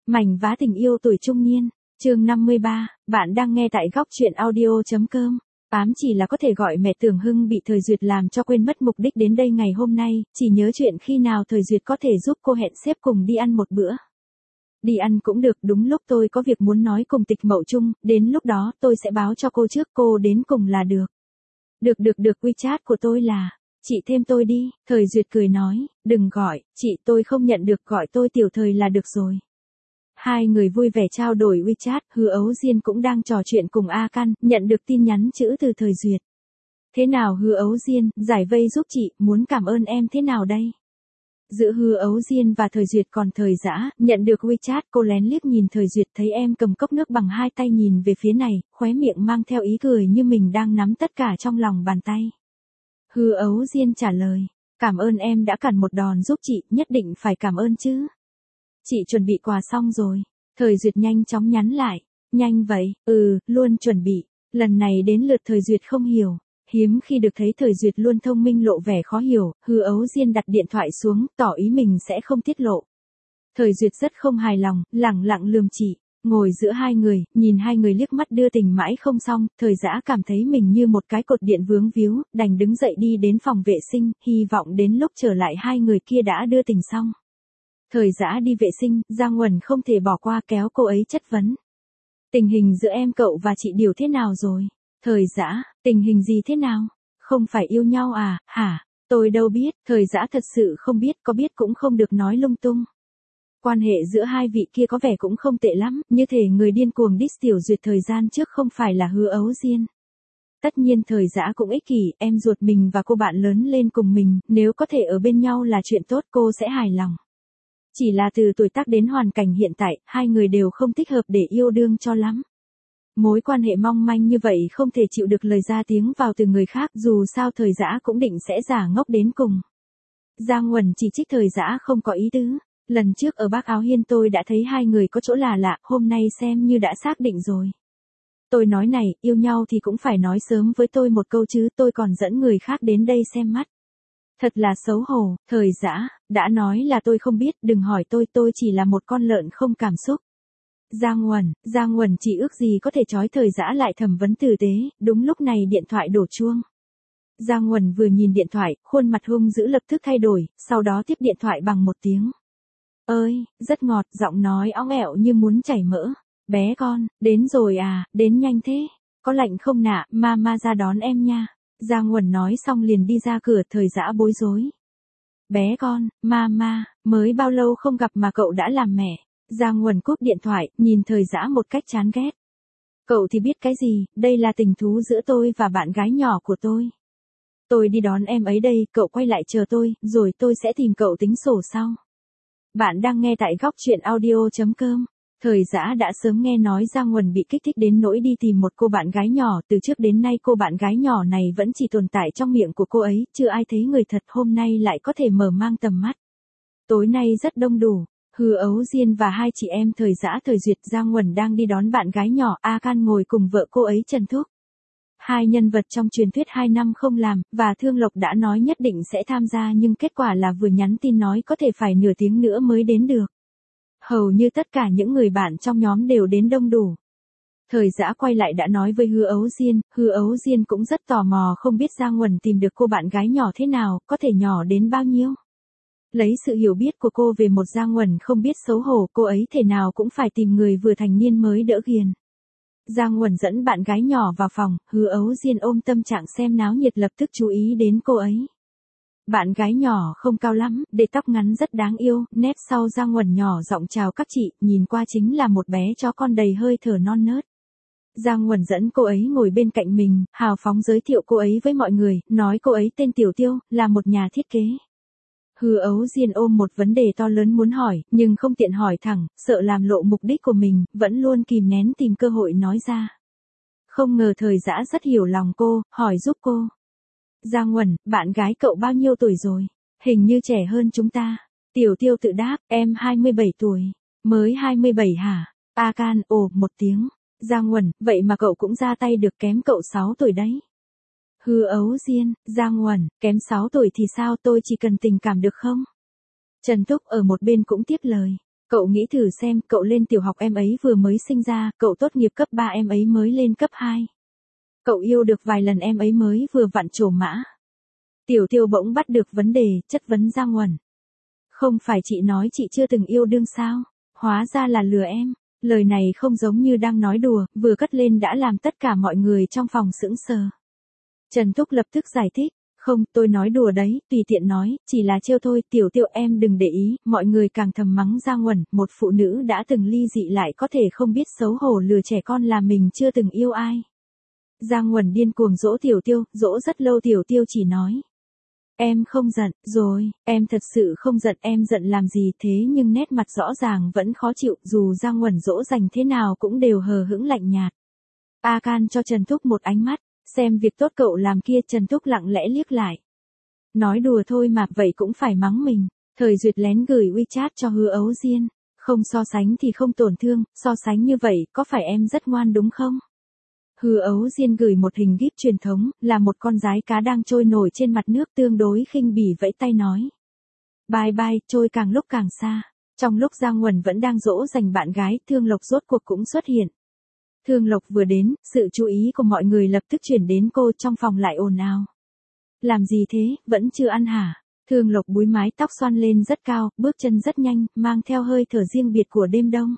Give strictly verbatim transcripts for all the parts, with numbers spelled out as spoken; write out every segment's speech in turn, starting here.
Mảnh vá tình yêu tuổi trung niên, chương năm mươi ba, bạn đang nghe tại góc truyện audio.com. Ám chỉ là có thể gọi mẹ Tưởng Hưng bị Thời Duyệt làm cho quên mất mục đích đến đây ngày hôm nay, chỉ nhớ chuyện khi nào Thời Duyệt có thể giúp cô hẹn xếp cùng đi ăn một bữa. Đi ăn cũng được, đúng lúc tôi có việc muốn nói cùng Tịch Mậu Trung, đến lúc đó tôi sẽ báo cho cô trước, cô đến cùng là được. Được được được, WeChat của tôi là, chị thêm tôi đi, Thời Duyệt cười nói, đừng gọi, chị tôi không nhận được, gọi tôi Tiểu Thời là được rồi. Hai người vui vẻ trao đổi WeChat, Hứa Ấu Diên cũng đang trò chuyện cùng A Căn, nhận được tin nhắn chữ từ Thời Duyệt. Thế nào Hứa Ấu Diên, giải vây giúp chị, muốn cảm ơn em thế nào đây? Giữa Hứa Ấu Diên và Thời Duyệt còn Thời Dã, nhận được WeChat, cô lén liếc nhìn Thời Duyệt, thấy em cầm cốc nước bằng hai tay nhìn về phía này, khóe miệng mang theo ý cười như mình đang nắm tất cả trong lòng bàn tay. Hứa Ấu Diên trả lời, cảm ơn em đã cản một đòn giúp chị, nhất định phải cảm ơn chứ. Chị chuẩn bị quà xong rồi. Thời Duyệt nhanh chóng nhắn lại. Nhanh vậy, ừ, luôn chuẩn bị. Lần này đến lượt Thời Duyệt không hiểu. Hiếm khi được thấy Thời Duyệt luôn thông minh lộ vẻ khó hiểu, Hứa Ấu Diên đặt điện thoại xuống, tỏ ý mình sẽ không tiết lộ. Thời Duyệt rất không hài lòng, lẳng lặng lườm chị. Ngồi giữa hai người, nhìn hai người liếc mắt đưa tình mãi không xong, Thời Dã cảm thấy mình như một cái cột điện vướng víu, đành đứng dậy đi đến phòng vệ sinh, hy vọng đến lúc trở lại hai người kia đã đưa tình xong. Thời Dã đi vệ sinh, Giang Uẩn không thể bỏ qua, kéo cô ấy chất vấn. Tình hình giữa em cậu và chị Điều thế nào rồi? Thời Dã, tình hình gì thế nào? Không phải yêu nhau à, hả? Tôi đâu biết, Thời Dã thật sự không biết, có biết cũng không được nói lung tung. Quan hệ giữa hai vị kia có vẻ cũng không tệ lắm, như thể người điên cuồng diss Tiểu Duyệt thời gian trước không phải là Hứa Ấu Diên. Tất nhiên Thời Dã cũng ích kỷ, em ruột mình và cô bạn lớn lên cùng mình, nếu có thể ở bên nhau là chuyện tốt, cô sẽ hài lòng. Chỉ là từ tuổi tác đến hoàn cảnh hiện tại, hai người đều không thích hợp để yêu đương cho lắm. Mối quan hệ mong manh như vậy không thể chịu được lời ra tiếng vào từ người khác, dù sao Thời Dã cũng định sẽ giả ngốc đến cùng. Giang Uẩn chỉ trích Thời Dã không có ý tứ. Lần trước ở Bác Áo Hiên tôi đã thấy hai người có chỗ là lạ, hôm nay xem như đã xác định rồi. Tôi nói này, yêu nhau thì cũng phải nói sớm với tôi một câu chứ, tôi còn dẫn người khác đến đây xem mắt. Thật là xấu hổ, Thời Dã, đã nói là tôi không biết, đừng hỏi tôi, tôi chỉ là một con lợn không cảm xúc. Giang Uẩn, Giang Uẩn chỉ ước gì có thể trói Thời Dã lại thẩm vấn tử tế, đúng lúc này điện thoại đổ chuông. Giang Uẩn vừa nhìn điện thoại, khuôn mặt hung dữ lập tức thay đổi, sau đó tiếp điện thoại bằng một tiếng. Ơi, rất ngọt, giọng nói óng ẹo như muốn chảy mỡ. Bé con, đến rồi à, đến nhanh thế. Có lạnh không nạ, mama ra đón em nha. Giang Uẩn nói xong liền đi ra cửa, Thời Dã bối rối. Bé con, mama, mới bao lâu không gặp mà cậu đã làm mẹ. Giang Uẩn cúp điện thoại, nhìn Thời Dã một cách chán ghét. Cậu thì biết cái gì, đây là tình thú giữa tôi và bạn gái nhỏ của tôi. Tôi đi đón em ấy đây, cậu quay lại chờ tôi, rồi tôi sẽ tìm cậu tính sổ sau. Bạn đang nghe tại góc truyện audio.com. Thời Dã đã sớm nghe nói Giang Uẩn bị kích thích đến nỗi đi tìm một cô bạn gái nhỏ, từ trước đến nay cô bạn gái nhỏ này vẫn chỉ tồn tại trong miệng của cô ấy, chưa ai thấy người thật, hôm nay lại có thể mở mang tầm mắt. Tối nay rất đông đủ, Hứa Ấu Diên và hai chị em Thời Dã Thời Duyệt, Giang Uẩn đang đi đón bạn gái nhỏ, A Can ngồi cùng vợ cô ấy Trần Thúc. Hai nhân vật trong truyền thuyết hai năm không làm, và Thương Lộc đã nói nhất định sẽ tham gia nhưng kết quả là vừa nhắn tin nói có thể phải nửa tiếng nữa mới đến được. Hầu như tất cả những người bạn trong nhóm đều đến đông đủ. Thời Dã quay lại đã nói với Hứa Ấu Diên, Hứa Ấu Diên cũng rất tò mò không biết Giang Uẩn tìm được cô bạn gái nhỏ thế nào, có thể nhỏ đến bao nhiêu. Lấy sự hiểu biết của cô về một Giang Uẩn không biết xấu hổ, cô ấy thể nào cũng phải tìm người vừa thành niên mới đỡ ghiền. Giang Uẩn dẫn bạn gái nhỏ vào phòng, Hứa Ấu Diên ôm tâm trạng xem náo nhiệt lập tức chú ý đến cô ấy. Bạn gái nhỏ không cao lắm, để tóc ngắn rất đáng yêu, nép sau Giang Uẩn nhỏ giọng chào các chị, nhìn qua chính là một bé chó con đầy hơi thở non nớt. Giang Uẩn dẫn cô ấy ngồi bên cạnh mình, hào phóng giới thiệu cô ấy với mọi người, nói cô ấy tên Tiểu Tiêu, là một nhà thiết kế. Hứa Ấu Diên ôm một vấn đề to lớn muốn hỏi, nhưng không tiện hỏi thẳng, sợ làm lộ mục đích của mình, vẫn luôn kìm nén tìm cơ hội nói ra. Không ngờ Thời Dã rất hiểu lòng cô, hỏi giúp cô. Giang Uẩn, bạn gái cậu bao nhiêu tuổi rồi? Hình như trẻ hơn chúng ta. Tiểu Tiêu tự đáp, em hai mươi bảy tuổi. Mới hai mươi bảy hả? A Can, ồ, một tiếng. Giang Uẩn, vậy mà cậu cũng ra tay được, kém cậu sáu tuổi đấy. Hứa Ấu Diên, Giang Uẩn, kém sáu tuổi thì sao, tôi chỉ cần tình cảm được không? Trần Thúc ở một bên cũng tiếp lời. Cậu nghĩ thử xem, cậu lên tiểu học em ấy vừa mới sinh ra, cậu tốt nghiệp cấp ba em ấy mới lên cấp hai. Cậu yêu được vài lần em ấy mới vừa vặn trổ mã. Tiểu Tiêu bỗng bắt được vấn đề, chất vấn Giang Uẩn. Không phải chị nói chị chưa từng yêu đương sao? Hóa ra là lừa em. Lời này không giống như đang nói đùa, vừa cất lên đã làm tất cả mọi người trong phòng sững sờ. Trần Thúc lập tức giải thích. Không, tôi nói đùa đấy, tùy tiện nói, chỉ là trêu thôi, Tiểu Tiêu em đừng để ý, mọi người càng thầm mắng Giang Uẩn, một phụ nữ đã từng ly dị lại có thể không biết xấu hổ lừa trẻ con là mình chưa từng yêu ai. Giang Uẩn điên cuồng dỗ Tiểu Tiêu, dỗ rất lâu Tiểu Tiêu chỉ nói. Em không giận, rồi, em thật sự không giận, em giận làm gì thế nhưng nét mặt rõ ràng vẫn khó chịu, dù Giang Uẩn dỗ dành thế nào cũng đều hờ hững lạnh nhạt. A Can cho Trần Thúc một ánh mắt. Xem việc tốt cậu làm kia, Trần Thúc lặng lẽ liếc lại. Nói đùa thôi mà, vậy cũng phải mắng mình. Thời Duyệt lén gửi WeChat cho Hứa Ấu Diên. Không so sánh thì không tổn thương, so sánh như vậy, có phải em rất ngoan đúng không? Hứa Ấu Diên gửi một hình gif truyền thống, là một con giái cá đang trôi nổi trên mặt nước tương đối khinh bỉ vẫy tay nói. Bye bye, trôi càng lúc càng xa. Trong lúc Giang Uẩn vẫn đang dỗ dành bạn gái, Thương Lộc rốt cuộc cũng xuất hiện. Thương Lộc vừa đến, sự chú ý của mọi người lập tức chuyển đến cô, trong phòng lại ồn ào. Làm gì thế, vẫn chưa ăn hả? Thương Lộc búi mái tóc xoăn lên rất cao, bước chân rất nhanh, mang theo hơi thở riêng biệt của đêm đông.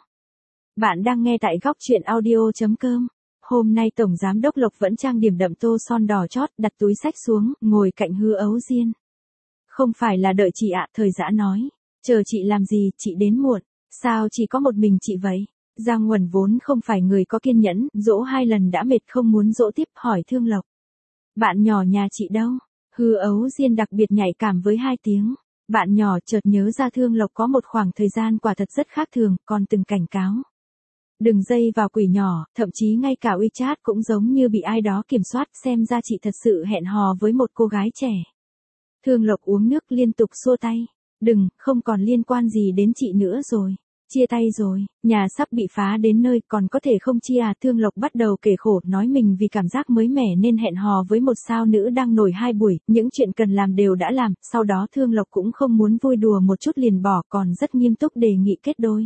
Bạn đang nghe tại góc truyện audio chấm com. Hôm nay Tổng Giám đốc Lộc vẫn trang điểm đậm tô son đỏ chót, đặt túi xách xuống, ngồi cạnh Hứa Ấu Diên. Không phải là đợi chị ạ, Thời Dã nói. Chờ chị làm gì, chị đến muộn. Sao chỉ có một mình chị vậy? Giang Uẩn vốn không phải người có kiên nhẫn, dỗ hai lần đã mệt không muốn dỗ tiếp, hỏi Thương Lộc. Bạn nhỏ nhà chị đâu? Hứa Ấu Diên đặc biệt nhạy cảm với hai tiếng. Bạn nhỏ chợt nhớ ra Thương Lộc có một khoảng thời gian quả thật rất khác thường, còn từng cảnh cáo. Đừng dây vào quỷ nhỏ, thậm chí ngay cả WeChat cũng giống như bị ai đó kiểm soát, xem ra chị thật sự hẹn hò với một cô gái trẻ. Thương Lộc uống nước liên tục xua tay. Đừng, không còn liên quan gì đến chị nữa rồi. Chia tay rồi, nhà sắp bị phá đến nơi, còn có thể không chia à? Thương Lộc bắt đầu kể khổ, nói mình vì cảm giác mới mẻ nên hẹn hò với một sao nữ đang nổi hai buổi, những chuyện cần làm đều đã làm, sau đó Thương Lộc cũng không muốn vui đùa một chút liền bỏ, còn rất nghiêm túc đề nghị kết đôi.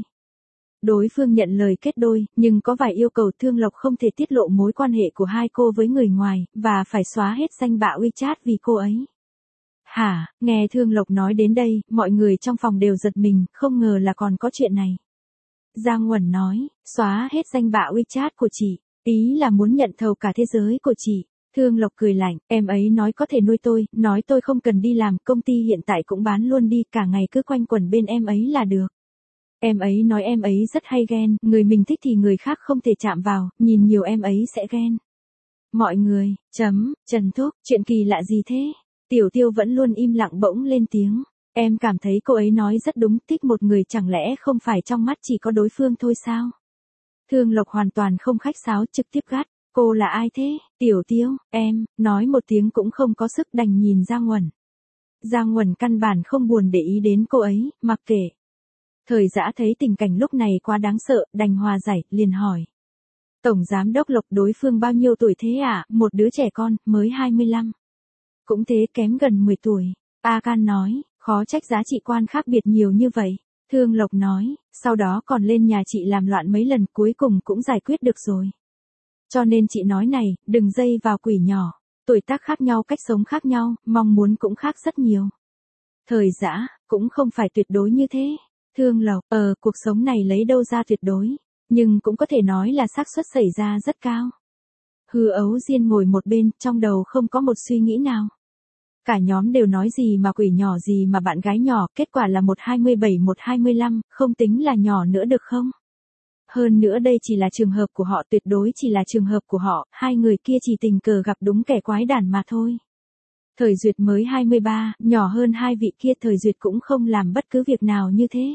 Đối phương nhận lời kết đôi, nhưng có vài yêu cầu Thương Lộc không thể tiết lộ mối quan hệ của hai cô với người ngoài, và phải xóa hết danh bạ WeChat vì cô ấy. Hả, nghe Thương Lộc nói đến đây, mọi người trong phòng đều giật mình, không ngờ là còn có chuyện này. Giang Uẩn nói, xóa hết danh bạ WeChat của chị, ý là muốn nhận thầu cả thế giới của chị. Thương Lộc cười lạnh, em ấy nói có thể nuôi tôi, nói tôi không cần đi làm, công ty hiện tại cũng bán luôn đi, cả ngày cứ quanh quẩn bên em ấy là được. Em ấy nói em ấy rất hay ghen, người mình thích thì người khác không thể chạm vào, nhìn nhiều em ấy sẽ ghen. Mọi người, chấm, Trần Thúc, chuyện kỳ lạ gì thế? Tiểu Tiêu vẫn luôn im lặng bỗng lên tiếng. Em cảm thấy cô ấy nói rất đúng, thích một người chẳng lẽ không phải trong mắt chỉ có đối phương thôi sao? Thương Lộc hoàn toàn không khách sáo, trực tiếp gắt. Cô là ai thế? Tiểu Tiêu, em, nói một tiếng cũng không có sức, đành nhìn Giang Uẩn. Giang Uẩn căn bản không buồn để ý đến cô ấy, mặc kệ. Thời Dã thấy tình cảnh lúc này quá đáng sợ, đành hòa giải, liền hỏi. Tổng Giám đốc Lộc, đối phương bao nhiêu tuổi thế ạ? À? Một đứa trẻ con, mới hai mươi lăm. Cũng thế, kém gần mười tuổi. A Can nói, khó trách giá trị quan khác biệt nhiều như vậy. Thương Lộc nói, sau đó còn lên nhà chị làm loạn mấy lần, cuối cùng cũng giải quyết được rồi. Cho nên chị nói này, đừng dây vào quỷ nhỏ. Tuổi tác khác nhau, cách sống khác nhau, mong muốn cũng khác rất nhiều. Thời Dã, cũng không phải tuyệt đối như thế. Thương Lộc, ờ, cuộc sống này lấy đâu ra tuyệt đối, nhưng cũng có thể nói là xác suất xảy ra rất cao. Hứa Ấu Diên ngồi một bên, trong đầu không có một suy nghĩ nào. Cả nhóm đều nói gì mà quỷ nhỏ gì mà bạn gái nhỏ, kết quả là một hai mươi bảy một hai mươi lăm, không tính là nhỏ nữa được không? Hơn nữa đây chỉ là trường hợp của họ, tuyệt đối chỉ là trường hợp của họ, hai người kia chỉ tình cờ gặp đúng kẻ quái đản mà thôi. Thời Duyệt mới hai mươi ba, nhỏ hơn hai vị kia, Thời Duyệt cũng không làm bất cứ việc nào như thế.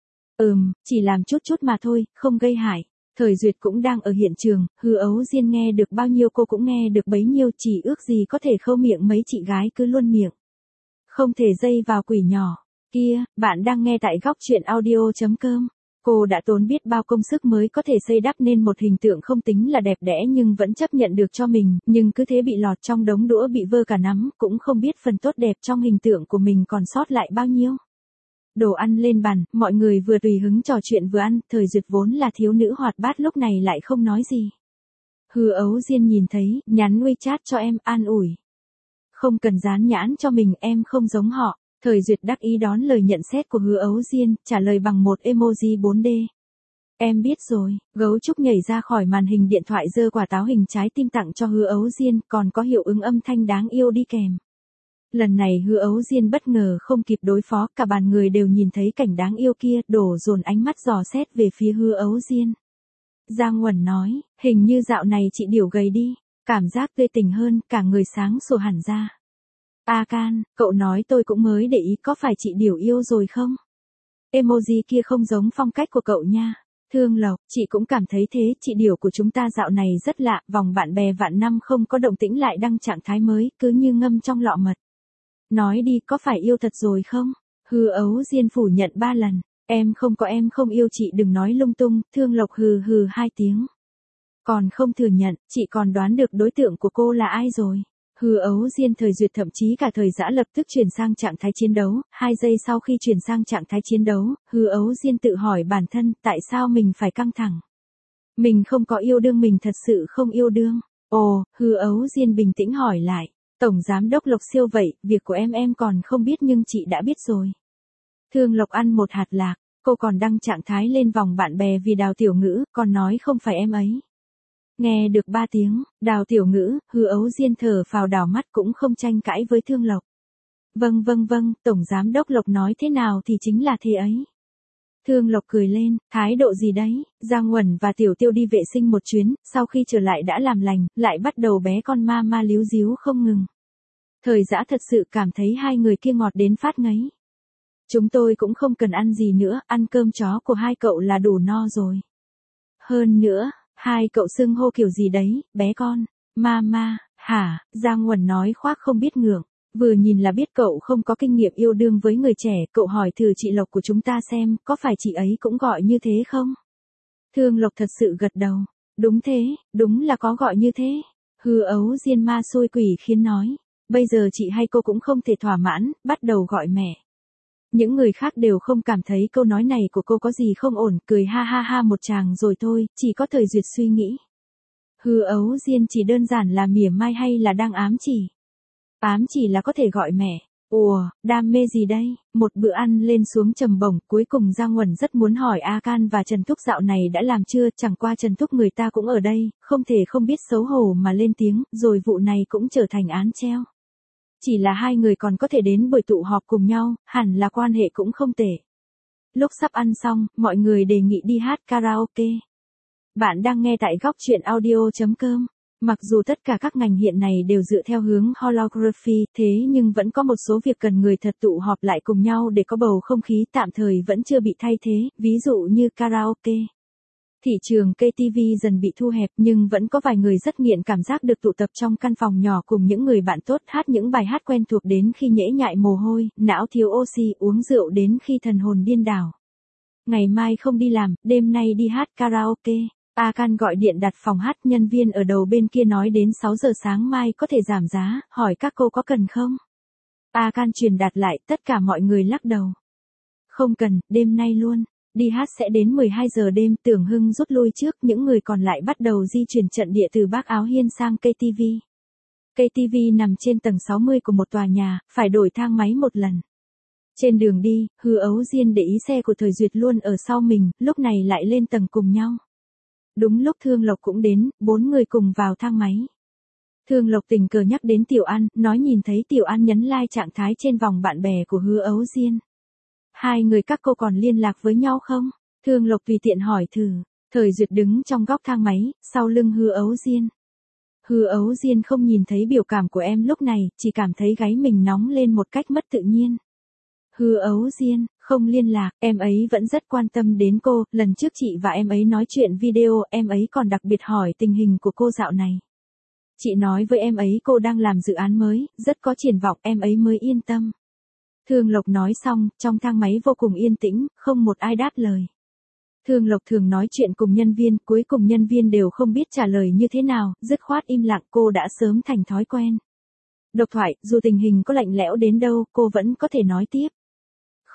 Ừm, chỉ làm chút chút mà thôi, không gây hại. Thời Duyệt cũng đang ở hiện trường, Hứa Ấu Diên nghe được bao nhiêu cô cũng nghe được bấy nhiêu, chỉ ước gì có thể khâu miệng mấy chị gái cứ luôn miệng. Không thể dây vào quỷ nhỏ. Kia, bạn đang nghe tại góc truyện audio chấm com. Cô đã tốn biết bao công sức mới có thể xây đắp nên một hình tượng không tính là đẹp đẽ nhưng vẫn chấp nhận được cho mình, nhưng cứ thế bị lọt trong đống đũa bị vơ cả nắm, cũng không biết phần tốt đẹp trong hình tượng của mình còn sót lại bao nhiêu. đồ ăn lên bàn, mọi người vừa tùy hứng trò chuyện vừa ăn, Thời Duyệt vốn là thiếu nữ hoạt bát lúc này lại không nói gì. Hứa Ấu Diên nhìn thấy, nhắn WeChat cho em, an ủi. Không cần dán nhãn cho mình, em không giống họ. Thời Duyệt đắc ý đón lời nhận xét của Hứa Ấu Diên, trả lời bằng một emoji bốn D. Em biết rồi, gấu trúc nhảy ra khỏi màn hình điện thoại giơ quả táo hình trái tim tặng cho Hứa Ấu Diên, còn có hiệu ứng âm thanh đáng yêu đi kèm. Lần này Hứa Ấu Diên bất ngờ không kịp đối phó, cả bàn người đều nhìn thấy cảnh đáng yêu kia, đổ dồn ánh mắt dò xét về phía Hứa Ấu Diên. Giang Uẩn nói, hình như dạo này chị Điểu gầy đi, cảm giác tươi tỉnh hơn, cả người sáng sủa hẳn ra. A Can, cậu nói tôi cũng mới để ý, có phải chị Điểu yêu rồi không? Emoji kia không giống phong cách của cậu nha. Thương Lộc, chị cũng cảm thấy thế, chị Điểu của chúng ta dạo này rất lạ, vòng bạn bè vạn năm không có động tĩnh lại đăng trạng thái mới, cứ như ngâm trong lọ mật. Nói đi, có phải yêu thật rồi không? Hứa Ấu Diên phủ nhận ba lần. Em không có, em không yêu, chị đừng nói lung tung. Thương Lộc hừ hừ hai tiếng. Còn không thừa nhận, chị còn đoán được đối tượng của cô là ai rồi. Hứa Ấu Diên Thời Duyệt thậm chí cả Thời Dã lập tức chuyển sang trạng thái chiến đấu. Hai giây sau khi chuyển sang trạng thái chiến đấu, Hứa Ấu Diên tự hỏi bản thân tại sao mình phải căng thẳng. Mình không có yêu đương, mình thật sự không yêu đương. Ồ, Hứa Ấu Diên bình tĩnh hỏi lại. Tổng Giám đốc Lộc Siêu vậy, việc của em em còn không biết nhưng chị đã biết rồi. Thương Lộc ăn một hạt lạc, cô còn đăng trạng thái lên vòng bạn bè vì Đào Tiểu Ngữ, còn nói không phải em ấy. Nghe được ba tiếng, Đào Tiểu Ngữ, Hứa Ấu Diên thở phào đảo mắt cũng không tranh cãi với Thương Lộc. Vâng vâng vâng, Tổng Giám đốc Lộc nói thế nào thì chính là thế ấy. Thương Lộc cười lên, thái độ gì đấy, Giang Uẩn và Tiểu Tiêu đi vệ sinh một chuyến, sau khi trở lại đã làm lành, lại bắt đầu bé con ma ma líu díu không ngừng. Thời Dã thật sự cảm thấy hai người kia ngọt đến phát ngấy. Chúng tôi cũng không cần ăn gì nữa, ăn cơm chó của hai cậu là đủ no rồi. Hơn nữa, hai cậu xưng hô kiểu gì đấy, bé con, ma ma, hả, Giang Uẩn nói khoác không biết ngượng. Vừa nhìn là biết cậu không có kinh nghiệm yêu đương với người trẻ, cậu hỏi thử chị Lộc của chúng ta xem, có phải chị ấy cũng gọi như thế không? Thương Lộc thật sự gật đầu. Đúng thế, đúng là có gọi như thế. Hứa Ấu Diên ma xui quỷ khiến nói. Bây giờ chị hay cô cũng không thể thỏa mãn, bắt đầu gọi mẹ. Những người khác đều không cảm thấy câu nói này của cô có gì không ổn, cười ha ha ha một tràng rồi thôi, chỉ có Thời Duyệt suy nghĩ. Hứa Ấu Diên chỉ đơn giản là mỉa mai hay là đang ám chỉ? Ám chỉ là có thể gọi mẹ. Ủa, đam mê gì đây? Một bữa ăn lên xuống trầm bổng, cuối cùng Giang Uẩn rất muốn hỏi A Can và Trần Thúc dạo này đã làm chưa, chẳng qua Trần Thúc người ta cũng ở đây, không thể không biết xấu hổ mà lên tiếng, rồi vụ này cũng trở thành án treo. Chỉ là hai người còn có thể đến buổi tụ họp cùng nhau, hẳn là quan hệ cũng không tệ. Lúc sắp ăn xong, mọi người đề nghị đi hát karaoke. Bạn đang nghe tại góc truyện audio chấm com. Mặc dù tất cả các ngành hiện này đều dựa theo hướng holography, thế nhưng vẫn có một số việc cần người thật tụ họp lại cùng nhau để có bầu không khí tạm thời vẫn chưa bị thay thế, ví dụ như karaoke. Thị trường ca tê vê dần bị thu hẹp nhưng vẫn có vài người rất nghiện cảm giác được tụ tập trong căn phòng nhỏ cùng những người bạn tốt hát những bài hát quen thuộc đến khi nhễ nhại mồ hôi, não thiếu oxy, uống rượu đến khi thần hồn điên đảo. Ngày mai không đi làm, đêm nay đi hát karaoke. A Can gọi điện đặt phòng hát, nhân viên ở đầu bên kia nói đến sáu giờ sáng mai có thể giảm giá, hỏi các cô có cần không? A Can truyền đạt lại, tất cả mọi người lắc đầu. Không cần, đêm nay luôn. Đi hát sẽ đến mười hai giờ đêm, Tưởng Hưng rút lui trước, những người còn lại bắt đầu di chuyển trận địa từ Bác Áo Hiên sang ca tê vê. ca tê vê nằm trên tầng sáu mươi của một tòa nhà, phải đổi thang máy một lần. Trên đường đi, Hứa Ấu Diên để ý xe của Thời Duyệt luôn ở sau mình, lúc này lại lên tầng cùng nhau. Đúng lúc Thương Lộc cũng đến, bốn người cùng vào thang máy. Thương Lộc tình cờ nhắc đến Tiểu An, nói nhìn thấy Tiểu An nhấn like trạng thái trên vòng bạn bè của Hứa Ấu Diên. Hai người các cô còn liên lạc với nhau không? Thương Lộc tùy tiện hỏi thử. Thời Duyệt đứng trong góc thang máy, sau lưng Hứa Ấu Diên. Hứa Ấu Diên không nhìn thấy biểu cảm của em lúc này, chỉ cảm thấy gáy mình nóng lên một cách mất tự nhiên. Hứa Ấu Diên, không liên lạc, em ấy vẫn rất quan tâm đến cô, lần trước chị và em ấy nói chuyện video, em ấy còn đặc biệt hỏi tình hình của cô dạo này. Chị nói với em ấy cô đang làm dự án mới, rất có triển vọng, em ấy mới yên tâm. Thương Lộc nói xong, trong thang máy vô cùng yên tĩnh, không một ai đáp lời. Thương Lộc thường nói chuyện cùng nhân viên, cuối cùng nhân viên đều không biết trả lời như thế nào, dứt khoát im lặng, cô đã sớm thành thói quen. Độc thoại, dù tình hình có lạnh lẽo đến đâu, cô vẫn có thể nói tiếp.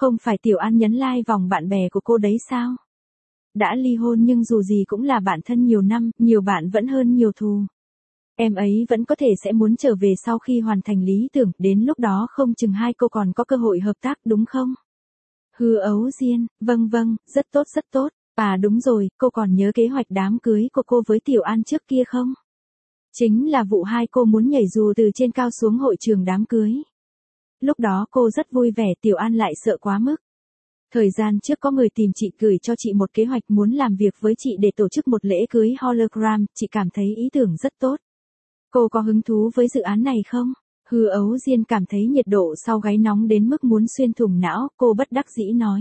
Không phải Tiểu An nhấn like vòng bạn bè của cô đấy sao? Đã ly hôn nhưng dù gì cũng là bạn thân nhiều năm, nhiều bạn vẫn hơn nhiều thù. Em ấy vẫn có thể sẽ muốn trở về sau khi hoàn thành lý tưởng, đến lúc đó không chừng hai cô còn có cơ hội hợp tác đúng không? Hứa Ấu Diên, vâng vâng, rất tốt rất tốt. À đúng rồi, cô còn nhớ kế hoạch đám cưới của cô với Tiểu An trước kia không? Chính là vụ hai cô muốn nhảy dù từ trên cao xuống hội trường đám cưới. Lúc đó cô rất vui vẻ, Tiểu An lại sợ quá mức. Thời gian trước có người tìm chị gửi cho chị một kế hoạch muốn làm việc với chị để tổ chức một lễ cưới hologram, chị cảm thấy ý tưởng rất tốt. Cô có hứng thú với dự án này không? Hứa Ấu Diên cảm thấy nhiệt độ sau gáy nóng đến mức muốn xuyên thủng não, cô bất đắc dĩ nói.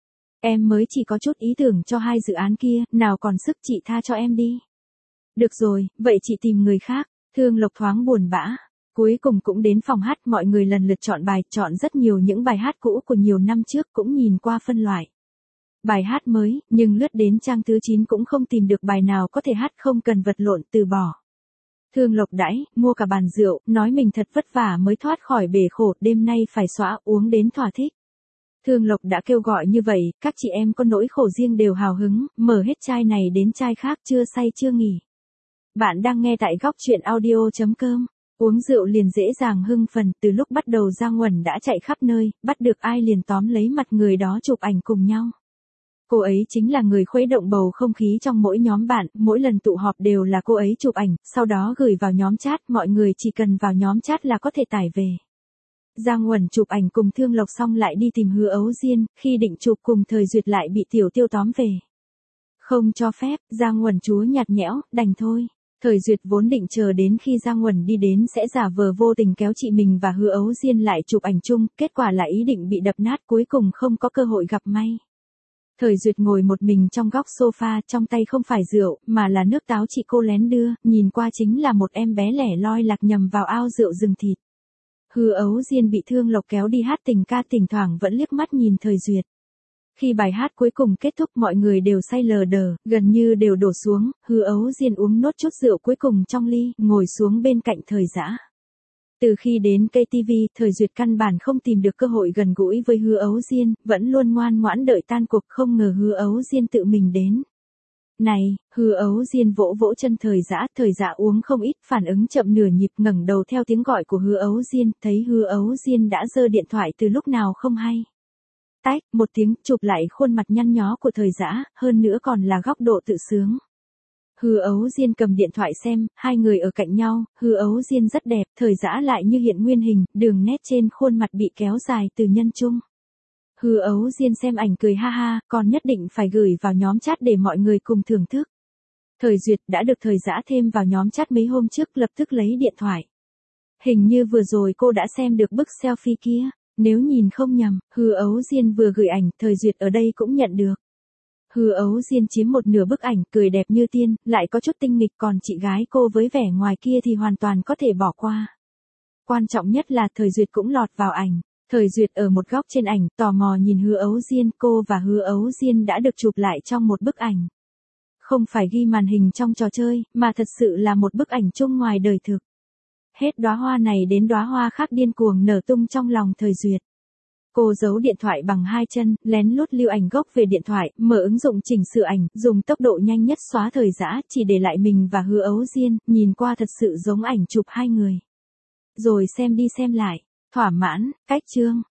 Em mới chỉ có chút ý tưởng cho hai dự án kia, nào còn sức chị tha cho em đi. Được rồi, vậy chị tìm người khác. Thương Lộc thoáng buồn bã. Cuối cùng cũng đến phòng hát, mọi người lần lượt chọn bài, chọn rất nhiều những bài hát cũ của nhiều năm trước, cũng nhìn qua phân loại. Bài hát mới, nhưng lướt đến trang thứ chín cũng không tìm được bài nào có thể hát không cần vật lộn, từ bỏ. Thương Lộc đãi, mua cả bàn rượu, nói mình thật vất vả mới thoát khỏi bể khổ, đêm nay phải xóa, uống đến thỏa thích. Thương Lộc đã kêu gọi như vậy, các chị em có nỗi khổ riêng đều hào hứng, mở hết chai này đến chai khác, chưa say chưa nghỉ. Bạn đang nghe tại góc chuyện audio chấm com. Uống rượu liền dễ dàng hưng phần, từ lúc bắt đầu Giang Uẩn đã chạy khắp nơi, bắt được ai liền tóm lấy mặt người đó chụp ảnh cùng nhau. Cô ấy chính là người khuấy động bầu không khí trong mỗi nhóm bạn, mỗi lần tụ họp đều là cô ấy chụp ảnh, sau đó gửi vào nhóm chat, mọi người chỉ cần vào nhóm chat là có thể tải về. Giang Uẩn chụp ảnh cùng Thương Lộc xong lại đi tìm Hứa Ấu Diên, khi định chụp cùng Thời Duyệt lại bị Tiểu Tiêu tóm về. Không cho phép, Giang Uẩn chúa nhạt nhẽo, đành thôi. Thời Duyệt vốn định chờ đến khi Giang Uẩn đi đến sẽ giả vờ vô tình kéo chị mình và Hứa Ấu Diên lại chụp ảnh chung, kết quả là ý định bị đập nát, cuối cùng không có cơ hội gặp may. Thời Duyệt ngồi một mình trong góc sofa, trong tay không phải rượu, mà là nước táo chị cô lén đưa, nhìn qua chính là một em bé lẻ loi lạc nhầm vào ao rượu rừng thịt. Hứa Ấu Diên bị Thương Lộc kéo đi hát tình ca, thỉnh thoảng vẫn liếc mắt nhìn Thời Duyệt. Khi bài hát cuối cùng kết thúc mọi người đều say lờ đờ, gần như đều đổ xuống, Hứa Ấu Diên uống nốt chút rượu cuối cùng trong ly, ngồi xuống bên cạnh Thời Dã. Từ khi đến ca tê vê, Thời Duyệt căn bản không tìm được cơ hội gần gũi với Hứa Ấu Diên, vẫn luôn ngoan ngoãn đợi tan cuộc, không ngờ Hứa Ấu Diên tự mình đến. Này, Hứa Ấu Diên vỗ vỗ chân Thời Dã, Thời Dã uống không ít, phản ứng chậm nửa nhịp, ngẩng đầu theo tiếng gọi của Hứa Ấu Diên, thấy Hứa Ấu Diên đã giơ điện thoại từ lúc nào không hay. Tách, một tiếng, chụp lại khuôn mặt nhăn nhó của Thời Dã, hơn nữa còn là góc độ tự sướng. Hứa Ấu Diên cầm điện thoại xem, hai người ở cạnh nhau, Hứa Ấu Diên rất đẹp, Thời Dã lại như hiện nguyên hình, đường nét trên khuôn mặt bị kéo dài từ nhân trung. Hứa Ấu Diên xem ảnh cười ha ha, còn nhất định phải gửi vào nhóm chat để mọi người cùng thưởng thức. Thời Duyệt đã được Thời Dã thêm vào nhóm chat mấy hôm trước, lập tức lấy điện thoại. Hình như vừa rồi cô đã xem được bức selfie kia, nếu nhìn không nhầm, Hứa Ấu Diên vừa gửi ảnh, Thời Duyệt ở đây cũng nhận được. Hứa Ấu Diên chiếm một nửa bức ảnh, cười đẹp như tiên, lại có chút tinh nghịch, còn chị gái cô với vẻ ngoài kia thì hoàn toàn có thể bỏ qua. Quan trọng nhất là Thời Duyệt cũng lọt vào ảnh. Thời Duyệt ở một góc trên ảnh, tò mò nhìn Hứa Ấu Diên, cô và Hứa Ấu Diên đã được chụp lại trong một bức ảnh. Không phải ghi màn hình trong trò chơi, mà thật sự là một bức ảnh chung ngoài đời thực. Hết đóa hoa này đến đóa hoa khác điên cuồng nở tung trong lòng Thời Duyệt. Cô giấu điện thoại bằng hai chân, lén lút lưu ảnh gốc về điện thoại, mở ứng dụng chỉnh sửa ảnh, dùng tốc độ nhanh nhất xóa Thời Dã, chỉ để lại mình và Hứa Ấu Diên, nhìn qua thật sự giống ảnh chụp hai người. Rồi xem đi xem lại, thỏa mãn, cách chương.